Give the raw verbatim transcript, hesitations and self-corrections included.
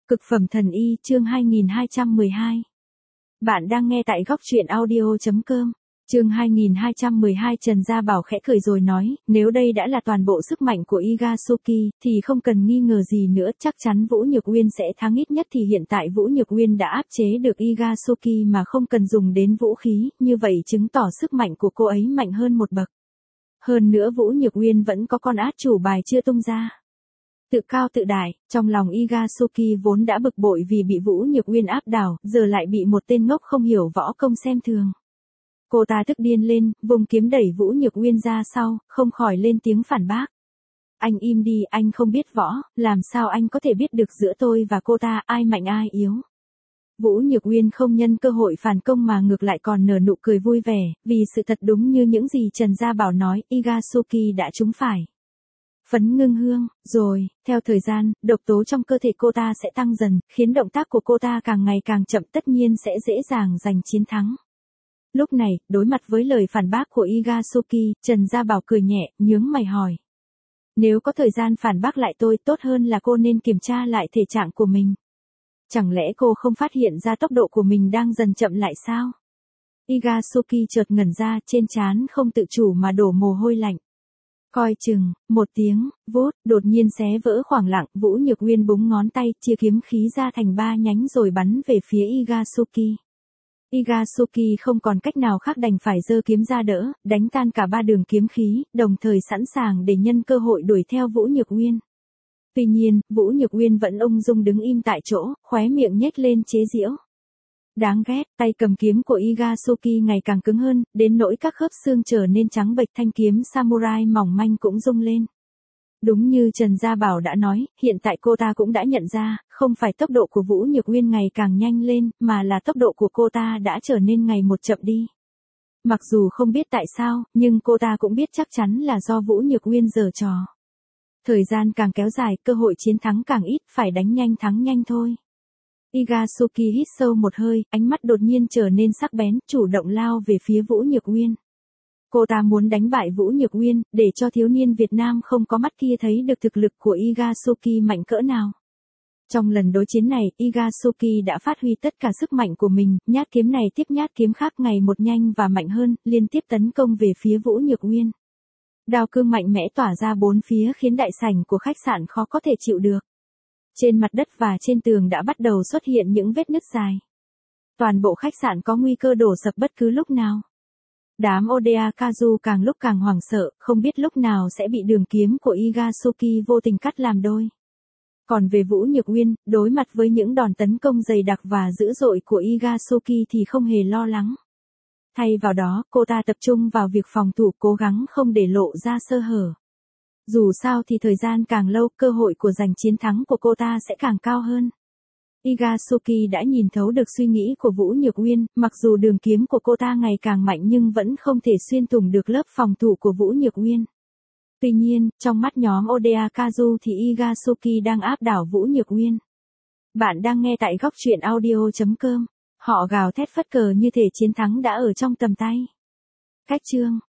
Cực phẩm thần y chương hai nghìn hai trăm mười hai. Bạn đang nghe tại góc truyện audio chấm com. Chương hai nghìn hai trăm mười hai. Trần Gia Bảo khẽ cười rồi nói, nếu đây đã là toàn bộ sức mạnh của Igasuki, thì không cần nghi ngờ gì nữa, chắc chắn Vũ Nhược Uyên sẽ thắng, ít nhất thì hiện tại Vũ Nhược Uyên đã áp chế được Igasuki mà không cần dùng đến vũ khí, như vậy chứng tỏ sức mạnh của cô ấy mạnh hơn một bậc. Hơn nữa Vũ Nhược Uyên vẫn có con át chủ bài chưa tung ra. Tự cao tự đại, trong lòng Igasuki vốn đã bực bội vì bị Vũ Nhược Uyên áp đảo, giờ lại bị một tên ngốc không hiểu võ công xem thường. Cô ta tức điên lên, vùng kiếm đẩy Vũ Nhược Uyên ra sau, không khỏi lên tiếng phản bác. Anh im đi, anh không biết võ, làm sao anh có thể biết được giữa tôi và cô ta ai mạnh ai yếu. Vũ Nhược Uyên không nhân cơ hội phản công mà ngược lại còn nở nụ cười vui vẻ, vì sự thật đúng như những gì Trần Gia Bảo nói, Igasuki đã trúng phải. Phấn ngưng hương, rồi, theo thời gian, độc tố trong cơ thể cô ta sẽ tăng dần, khiến động tác của cô ta càng ngày càng chậm, tất nhiên sẽ dễ dàng giành chiến thắng. Lúc này, đối mặt với lời phản bác của Igasuki, Trần Gia Bảo cười nhẹ, nhướng mày hỏi. Nếu có thời gian phản bác lại tôi, tốt hơn là cô nên kiểm tra lại thể trạng của mình. Chẳng lẽ cô không phát hiện ra tốc độ của mình đang dần chậm lại sao? Igasuki chợt ngẩn ra, trên trán không tự chủ mà đổ mồ hôi lạnh. Coi chừng, một tiếng, vút, đột nhiên xé vỡ khoảng lặng, Vũ Nhược Uyên búng ngón tay, chia kiếm khí ra thành ba nhánh rồi bắn về phía Igasuki. Igasuki không còn cách nào khác đành phải giơ kiếm ra đỡ, đánh tan cả ba đường kiếm khí, đồng thời sẵn sàng để nhân cơ hội đuổi theo Vũ Nhược Uyên. Tuy nhiên, Vũ Nhược Uyên vẫn ung dung đứng im tại chỗ, khóe miệng nhếch lên chế giễu. Đáng ghét, tay cầm kiếm của Igasuki ngày càng cứng hơn, đến nỗi các khớp xương trở nên trắng bệch, thanh kiếm samurai mỏng manh cũng rung lên. Đúng như Trần Gia Bảo đã nói, hiện tại cô ta cũng đã nhận ra, không phải tốc độ của Vũ Nhược Uyên ngày càng nhanh lên, mà là tốc độ của cô ta đã trở nên ngày một chậm đi. Mặc dù không biết tại sao, nhưng cô ta cũng biết chắc chắn là do Vũ Nhược Uyên giở trò. Thời gian càng kéo dài, cơ hội chiến thắng càng ít, phải đánh nhanh thắng nhanh thôi. Igasuki hít sâu một hơi, ánh mắt đột nhiên trở nên sắc bén, chủ động lao về phía Vũ Nhược Uyên. Cô ta muốn đánh bại Vũ Nhược Uyên, để cho thiếu niên Việt Nam không có mắt kia thấy được thực lực của Igasuki mạnh cỡ nào. Trong lần đối chiến này, Igasuki đã phát huy tất cả sức mạnh của mình, nhát kiếm này tiếp nhát kiếm khác ngày một nhanh và mạnh hơn, liên tiếp tấn công về phía Vũ Nhược Uyên. Đao cương mạnh mẽ tỏa ra bốn phía khiến đại sảnh của khách sạn khó có thể chịu được. Trên mặt đất và trên tường đã bắt đầu xuất hiện những vết nứt dài. Toàn bộ khách sạn có nguy cơ đổ sập bất cứ lúc nào. Đám Oda Kazu càng lúc càng hoảng sợ, không biết lúc nào sẽ bị đường kiếm của Igasuki vô tình cắt làm đôi. Còn về Vũ Nhược Uyên, đối mặt với những đòn tấn công dày đặc và dữ dội của Igasuki thì không hề lo lắng. Thay vào đó, cô ta tập trung vào việc phòng thủ, cố gắng không để lộ ra sơ hở. Dù sao thì thời gian càng lâu, cơ hội của giành chiến thắng của cô ta sẽ càng cao hơn. Igasuki đã nhìn thấu được suy nghĩ của Vũ Nhược Uyên, mặc dù đường kiếm của cô ta ngày càng mạnh nhưng vẫn không thể xuyên thủng được lớp phòng thủ của Vũ Nhược Uyên. Tuy nhiên, trong mắt nhóm Oda Kazu thì Igasuki đang áp đảo Vũ Nhược Uyên. Bạn đang nghe tại góc truyện audio chấm com. Họ gào thét phất cờ như thể chiến thắng đã ở trong tầm tay. Cách chương